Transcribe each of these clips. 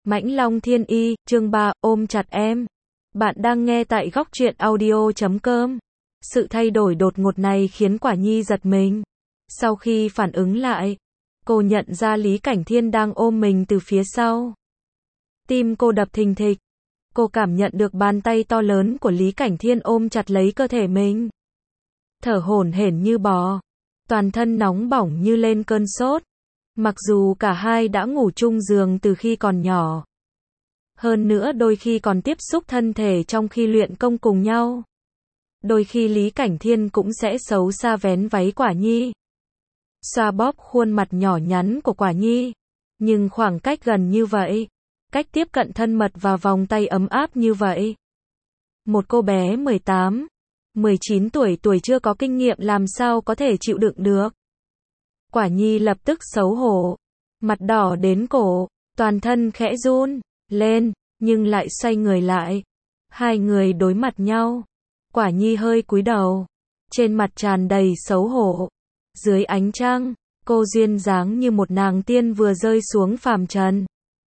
Mãnh Long Thiên Y, chương 3, ôm chặt em. Bạn đang nghe tại góc truyện audio.com. Sự thay đổi đột ngột này khiến Quả Nhi giật mình. Sau khi phản ứng lại, cô nhận ra Lý Cảnh Thiên đang ôm mình từ phía sau. Tim cô đập thình thịch. Cô cảm nhận được bàn tay to lớn của Lý Cảnh Thiên ôm chặt lấy cơ thể mình. Thở hổn hển như bò. Toàn thân nóng bỏng như lên cơn sốt. Mặc dù cả hai đã ngủ chung giường từ khi còn nhỏ. Hơn nữa đôi khi còn tiếp xúc thân thể trong khi luyện công cùng nhau. Đôi khi Lý Cảnh Thiên cũng sẽ xấu xa vén váy Quả Nhi. Xoa bóp khuôn mặt nhỏ nhắn của Quả Nhi. Nhưng khoảng cách gần như vậy. Cách tiếp cận thân mật và vòng tay ấm áp như vậy. Một cô bé 18, 19 tuổi chưa có kinh nghiệm làm sao có thể chịu đựng được. Quả Nhi lập tức xấu hổ. Mặt đỏ đến cổ, toàn thân khẽ run lên, nhưng lại xoay người lại. Hai người đối mặt nhau. Quả Nhi hơi cúi đầu. Trên mặt tràn đầy xấu hổ. Dưới ánh trăng, cô duyên dáng như một nàng tiên vừa rơi xuống phàm trần.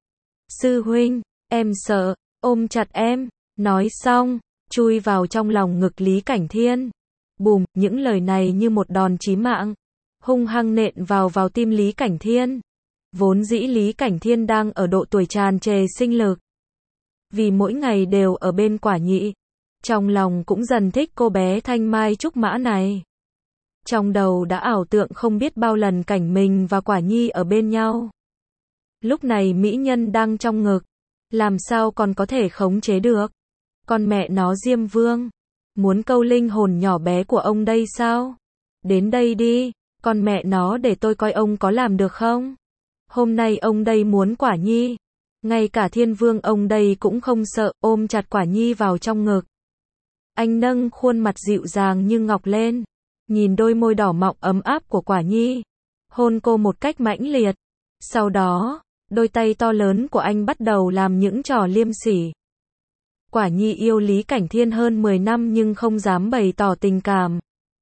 Sư huynh, em sợ, ôm chặt em. Nói xong, chui vào trong lòng ngực Lý Cảnh Thiên. Bùm, những lời này như một đòn chí mạng. Hung hăng nện vào tim Lý Cảnh Thiên. Vốn dĩ Lý Cảnh Thiên đang ở độ tuổi tràn trề sinh lực. Vì mỗi ngày đều ở bên Quả Nhi. Trong lòng cũng dần thích cô bé thanh mai trúc mã này. Trong đầu đã ảo tượng không biết bao lần cảnh mình và Quả Nhi ở bên nhau. Lúc này mỹ nhân đang trong ngực. Làm sao còn có thể khống chế được. Con mẹ nó Diêm Vương. Muốn câu linh hồn nhỏ bé của ông đây sao? Đến đây đi. Con mẹ nó để tôi coi ông có làm được không? Hôm nay ông đây muốn Quả Nhi. Ngay cả Thiên Vương ông đây cũng không sợ, ôm chặt Quả Nhi vào trong ngực. Anh nâng khuôn mặt dịu dàng như ngọc lên. Nhìn đôi môi đỏ mọng ấm áp của Quả Nhi. Hôn cô một cách mãnh liệt. Sau đó, đôi tay to lớn của anh bắt đầu làm những trò liêm sỉ. Quả Nhi yêu Lý Cảnh Thiên hơn 10 năm nhưng không dám bày tỏ tình cảm.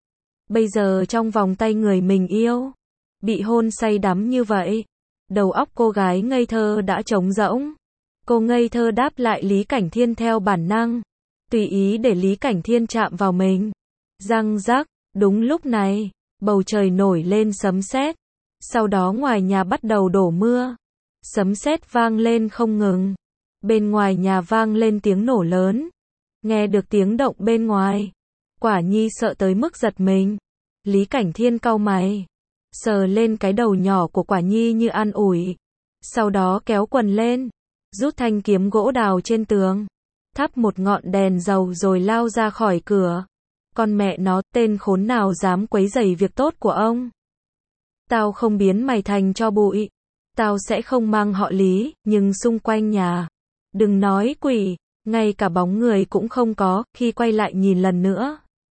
Bây giờ trong vòng tay người mình yêu, bị hôn say đắm như vậy, đầu óc cô gái ngây thơ đã trống rỗng. Cô ngây thơ đáp lại Lý Cảnh Thiên theo bản năng, tùy ý để Lý Cảnh Thiên chạm vào mình. Răng rắc, đúng lúc này, bầu trời nổi lên sấm sét. Sau đó ngoài nhà bắt đầu đổ mưa. Sấm sét vang lên không ngừng. Bên ngoài nhà vang lên tiếng nổ lớn. Nghe được tiếng động bên ngoài, Quả Nhi sợ tới mức giật mình. Lý Cảnh Thiên cau mày, sờ lên cái đầu nhỏ của Quả Nhi như an ủi. Sau đó kéo quần lên, rút thanh kiếm gỗ đào trên tường, thắp một ngọn đèn dầu rồi lao ra khỏi cửa. Con mẹ nó, tên khốn nào dám quấy rầy việc tốt của ông? Tao không biến mày thành tro bụi. Tao sẽ không mang họ Lý, nhưng xung quanh nhà, đừng nói quỷ, ngay cả bóng người cũng không có. Khi quay lại nhìn lần nữa,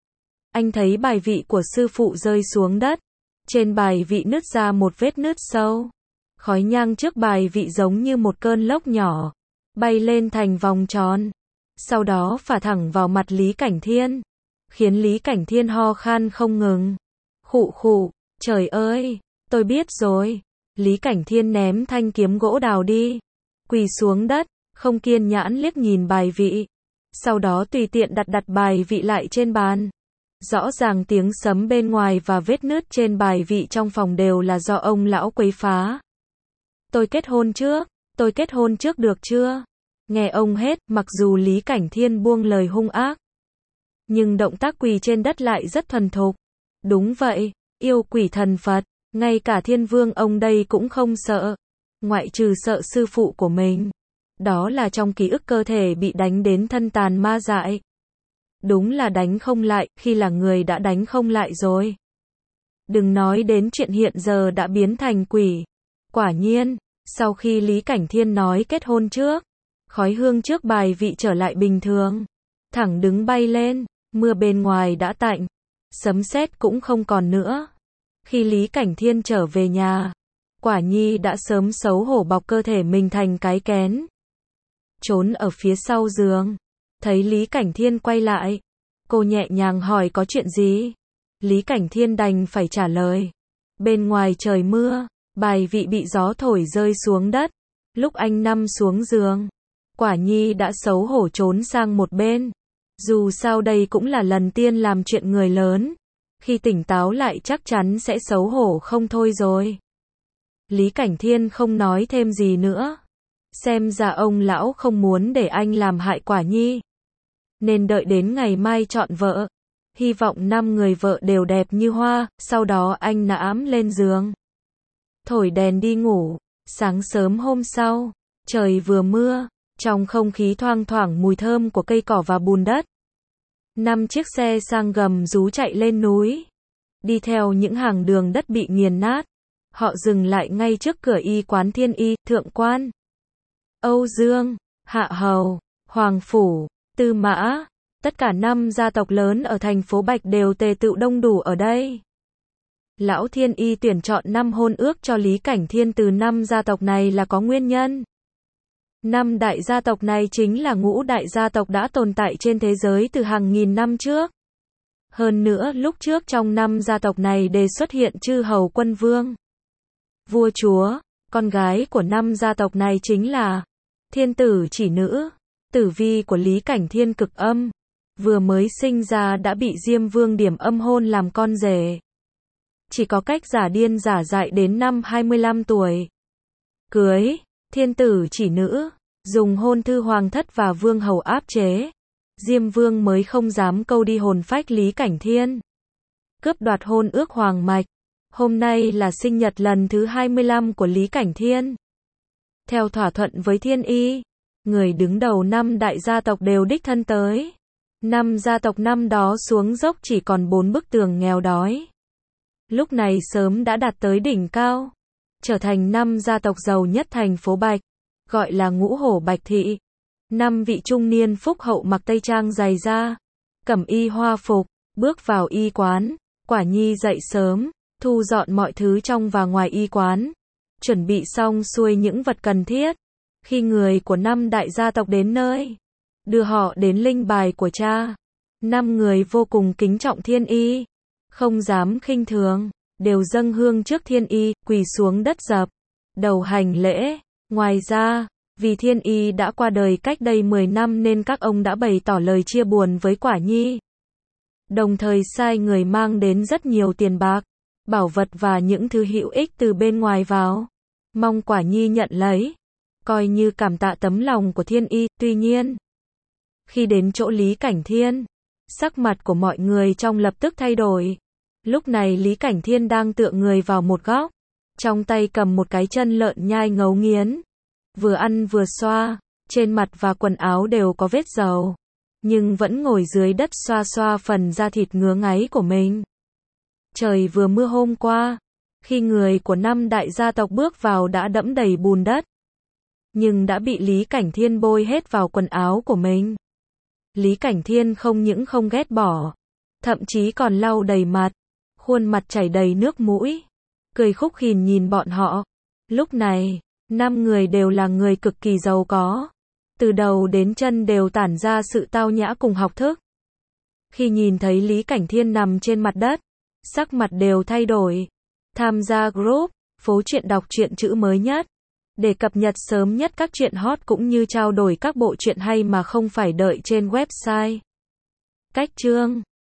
anh thấy bài vị của sư phụ rơi xuống đất. Trên bài vị nứt ra một vết nứt sâu. Khói nhang trước bài vị giống như một cơn lốc nhỏ, bay lên thành vòng tròn. Sau đó phả thẳng vào mặt Lý Cảnh Thiên, khiến Lý Cảnh Thiên ho khan không ngừng. Khụ khụ, trời ơi, tôi biết rồi. Lý Cảnh Thiên ném thanh kiếm gỗ đào đi, quỳ xuống đất, không kiên nhẫn liếc nhìn bài vị. Sau đó tùy tiện đặt bài vị lại trên bàn. Rõ ràng tiếng sấm bên ngoài và vết nứt trên bài vị trong phòng đều là do ông lão quấy phá. Tôi kết hôn trước được chưa? Nghe ông hết, mặc dù Lý Cảnh Thiên buông lời hung ác, nhưng động tác quỳ trên đất lại rất thuần thục. Đúng vậy, yêu quỷ thần Phật, ngay cả Thiên Vương ông đây cũng không sợ. Ngoại trừ sợ sư phụ của mình. Đó là trong ký ức cơ thể bị đánh đến thân tàn ma dại. Đúng là đánh không lại, khi là người đã đánh không lại rồi. Đừng nói đến chuyện hiện giờ đã biến thành quỷ. Quả nhiên, sau khi Lý Cảnh Thiên nói kết hôn trước, khói hương trước bài vị trở lại bình thường. Thẳng đứng bay lên, mưa bên ngoài đã tạnh. Sấm sét cũng không còn nữa. Khi Lý Cảnh Thiên trở về nhà, Quả Nhi đã sớm xấu hổ bọc cơ thể mình thành cái kén. Trốn ở phía sau giường. Thấy Lý Cảnh Thiên quay lại, cô nhẹ nhàng hỏi có chuyện gì? Lý Cảnh Thiên đành phải trả lời. Bên ngoài trời mưa, bài vị bị gió thổi rơi xuống đất. Lúc anh Năm xuống giường, Quả Nhi đã xấu hổ trốn sang một bên. Dù sao đây cũng là lần tiên làm chuyện người lớn. Khi tỉnh táo lại chắc chắn sẽ xấu hổ không thôi rồi. Lý Cảnh Thiên không nói thêm gì nữa. Xem ra ông lão không muốn để anh làm hại Quả Nhi. Nên đợi đến ngày mai chọn vợ. Hy vọng 5 người vợ đều đẹp như hoa, sau đó anh nãm lên giường. Thổi đèn đi ngủ. Sáng sớm hôm sau, trời vừa mưa, trong không khí thoang thoảng mùi thơm của cây cỏ và bùn đất. 5 chiếc xe sang gầm rú chạy lên núi. Đi theo những hàng đường đất bị nghiền nát. Họ dừng lại ngay trước cửa y quán Thiên Y, Thượng Quan, Âu Dương, Hạ Hầu, Hoàng Phủ, Tư Mã. Tất cả 5 gia tộc lớn ở thành phố Bạch đều tề tựu đông đủ ở đây. Lão Thiên Y tuyển chọn 5 hôn ước cho Lý Cảnh Thiên từ 5 gia tộc này là có nguyên nhân. 5 đại gia tộc này chính là ngũ đại gia tộc đã tồn tại trên thế giới từ hàng nghìn năm trước. Hơn nữa lúc trước trong 5 gia tộc này đều xuất hiện chư hầu quân vương, vua chúa. Con gái của 5 gia tộc này chính là Thiên Tử Chỉ Nữ, tử vi của Lý Cảnh Thiên cực âm. Vừa mới sinh ra đã bị Diêm Vương điểm âm hôn làm con rể. Chỉ có cách giả điên giả dại đến năm 25 tuổi. Cưới Thiên Tử Chỉ Nữ, dùng hôn thư hoàng thất và vương hầu áp chế. Diêm Vương mới không dám câu đi hồn phách Lý Cảnh Thiên. Cướp đoạt hôn ước hoàng mạch. Hôm nay là sinh nhật lần thứ 25 của Lý Cảnh Thiên. Theo thỏa thuận với Thiên Y, người đứng đầu 5 đại gia tộc đều đích thân tới. 5 gia tộc năm đó xuống dốc chỉ còn 4 bức tường nghèo đói. Lúc này sớm đã đạt tới đỉnh cao, trở thành 5 gia tộc giàu nhất thành phố Bạch, gọi là Ngũ Hổ Bạch Thị. 5 vị trung niên phúc hậu mặc tây trang dày da, cẩm y hoa phục, bước vào y quán. Quả Nhi dậy sớm, thu dọn mọi thứ trong và ngoài y quán, chuẩn bị xong xuôi những vật cần thiết. Khi người của 5 đại gia tộc đến nơi, đưa họ đến linh bài của cha. 5 người vô cùng kính trọng Thiên Y, không dám khinh thường, đều dâng hương trước Thiên Y, quỳ xuống đất dập đầu hành lễ. Ngoài ra, vì Thiên Y đã qua đời cách đây 10 năm nên các ông đã bày tỏ lời chia buồn với Quả Nhi. Đồng thời sai người mang đến rất nhiều tiền bạc, bảo vật và những thứ hữu ích từ bên ngoài vào. Mong Quả Nhi nhận lấy, coi như cảm tạ tấm lòng của Thiên Y. Tuy nhiên, khi đến chỗ Lý Cảnh Thiên, sắc mặt của mọi người trong lập tức thay đổi. Lúc này Lý Cảnh Thiên đang tựa người vào một góc, trong tay cầm một cái chân lợn nhai ngấu nghiến. Vừa ăn vừa xoa, trên mặt và quần áo đều có vết dầu, nhưng vẫn ngồi dưới đất xoa xoa phần da thịt ngứa ngáy của mình. Trời vừa mưa hôm qua, khi người của 5 đại gia tộc bước vào đã đẫm đầy bùn đất, nhưng đã bị Lý Cảnh Thiên bôi hết vào quần áo của mình. Lý Cảnh Thiên không những không ghét bỏ, thậm chí còn lau đầy mặt, khuôn mặt chảy đầy nước mũi, cười khúc khỉn nhìn bọn họ. Lúc này, 5 người đều là người cực kỳ giàu có, từ đầu đến chân đều tản ra sự tao nhã cùng học thức. Khi nhìn thấy Lý Cảnh Thiên nằm trên mặt đất, sắc mặt đều thay đổi. Tham gia group Phố Truyện đọc truyện chữ mới nhất, để cập nhật sớm nhất các truyện hot cũng như trao đổi các bộ truyện hay mà không phải đợi trên website. Cách chương